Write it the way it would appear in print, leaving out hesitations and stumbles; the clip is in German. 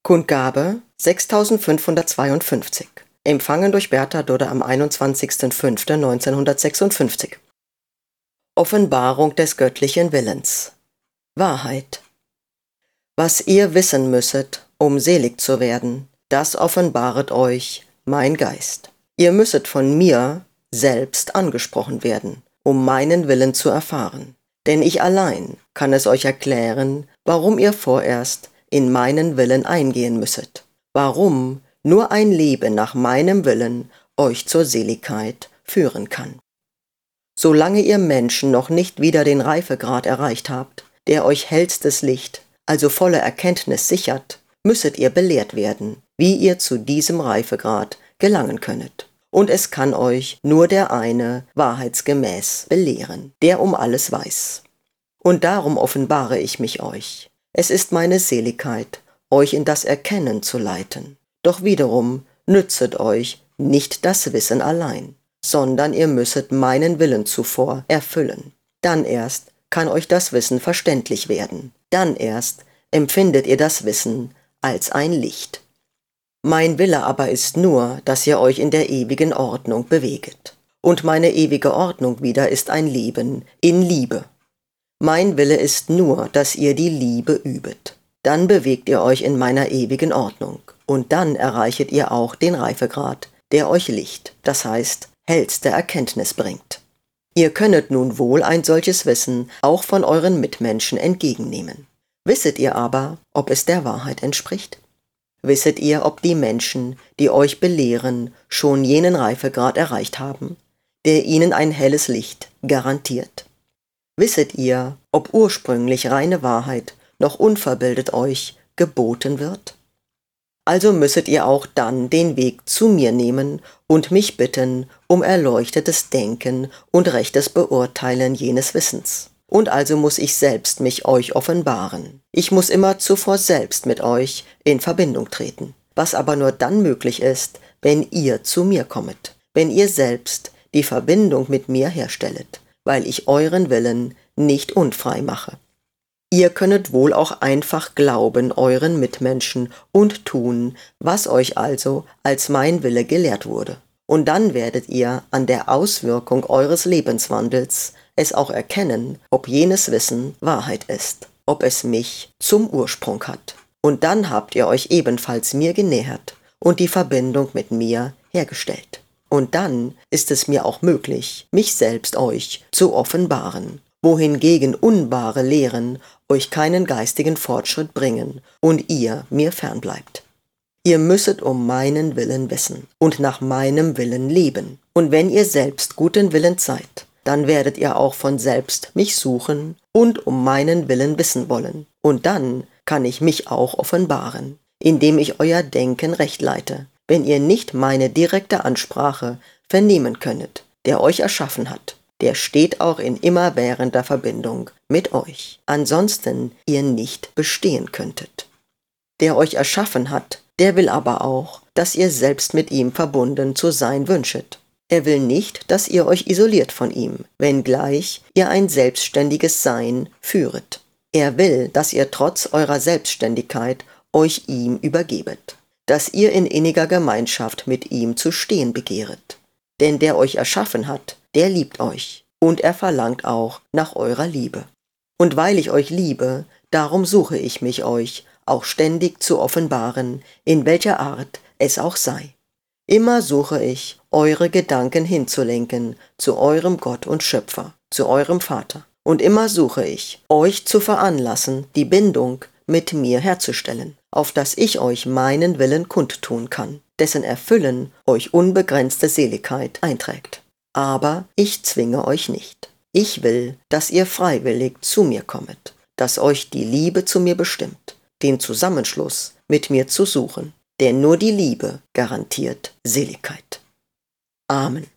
Kundgabe 6552. Empfangen durch Bertha Dudde am 21.05.1956. Offenbarung des göttlichen Willens. Wahrheit. Was ihr wissen müsset, um selig zu werden, das offenbaret euch mein Geist. Ihr müsset von mir selbst angesprochen werden, um meinen Willen zu erfahren. Denn ich allein kann es euch erklären, warum ihr vorerst in meinen Willen eingehen müsset. Warum nur ein Leben nach meinem Willen euch zur Seligkeit führen kann. Solange ihr Menschen noch nicht wieder den Reifegrad erreicht habt, der euch hellstes Licht, also volle Erkenntnis sichert, müsset ihr belehrt werden, wie ihr zu diesem Reifegrad gelangen könnet. Und es kann euch nur der eine wahrheitsgemäß belehren, der um alles weiß. Und darum offenbare ich mich euch. Es ist meine Seligkeit, euch in das Erkennen zu leiten. Doch wiederum nützet euch nicht das Wissen allein, sondern ihr müsset meinen Willen zuvor erfüllen. Dann erst kann euch das Wissen verständlich werden. Dann erst empfindet ihr das Wissen als ein Licht. Mein Wille aber ist nur, dass ihr euch in der ewigen Ordnung beweget. Und meine ewige Ordnung wieder ist ein Leben in Liebe. Mein Wille ist nur, dass ihr die Liebe übet. Dann bewegt ihr euch in meiner ewigen Ordnung. Und dann erreichet ihr auch den Reifegrad, der euch Licht, das heißt hellste Erkenntnis bringt. Ihr könnet nun wohl ein solches Wissen auch von euren Mitmenschen entgegennehmen. Wisset ihr aber, ob es der Wahrheit entspricht? Wisset ihr, ob die Menschen, die euch belehren, schon jenen Reifegrad erreicht haben, der ihnen ein helles Licht garantiert? Wisset ihr, ob ursprünglich reine Wahrheit noch unverbildet euch geboten wird? Also müsset ihr auch dann den Weg zu mir nehmen und mich bitten um erleuchtetes Denken und rechtes Beurteilen jenes Wissens. Und also muss ich selbst mich euch offenbaren. Ich muss immer zuvor selbst mit euch in Verbindung treten, was aber nur dann möglich ist, wenn ihr zu mir kommet, wenn ihr selbst die Verbindung mit mir herstellet, weil ich euren Willen nicht unfrei mache. Ihr könnet wohl auch einfach glauben euren Mitmenschen und tun, was euch also als mein Wille gelehrt wurde. Und dann werdet ihr an der Auswirkung eures Lebenswandels es auch erkennen, ob jenes Wissen Wahrheit ist, ob es mich zum Ursprung hat. Und dann habt ihr euch ebenfalls mir genähert und die Verbindung mit mir hergestellt. Und dann ist es mir auch möglich, mich selbst euch zu offenbaren, wohingegen unwahre Lehren euch keinen geistigen Fortschritt bringen und ihr mir fernbleibt. Ihr müsset um meinen Willen wissen und nach meinem Willen leben. Und wenn ihr selbst guten Willens seid, dann werdet ihr auch von selbst mich suchen und um meinen Willen wissen wollen. Und dann kann ich mich auch offenbaren, indem ich euer Denken recht leite, wenn ihr nicht meine direkte Ansprache vernehmen könnet, der euch erschaffen hat. Der steht auch in immerwährender Verbindung mit euch. Ansonsten ihr nicht bestehen könntet. Der euch erschaffen hat, der will aber auch, dass ihr selbst mit ihm verbunden zu sein wünschet. Er will nicht, dass ihr euch isoliert von ihm, wenngleich ihr ein selbstständiges Sein führet. Er will, dass ihr trotz eurer Selbstständigkeit euch ihm übergebet, dass ihr in inniger Gemeinschaft mit ihm zu stehen begehret. Denn der euch erschaffen hat, der liebt euch, und er verlangt auch nach eurer Liebe. Und weil ich euch liebe, darum suche ich mich euch auch ständig zu offenbaren, in welcher Art es auch sei. Immer suche ich, eure Gedanken hinzulenken zu eurem Gott und Schöpfer, zu eurem Vater. Und immer suche ich, euch zu veranlassen, die Bindung mit mir herzustellen, auf dass ich euch meinen Willen kundtun kann, dessen Erfüllen euch unbegrenzte Seligkeit einträgt. Aber ich zwinge euch nicht. Ich will, dass ihr freiwillig zu mir kommet, dass euch die Liebe zu mir bestimmt, den Zusammenschluss mit mir zu suchen, denn nur die Liebe garantiert Seligkeit. Amen.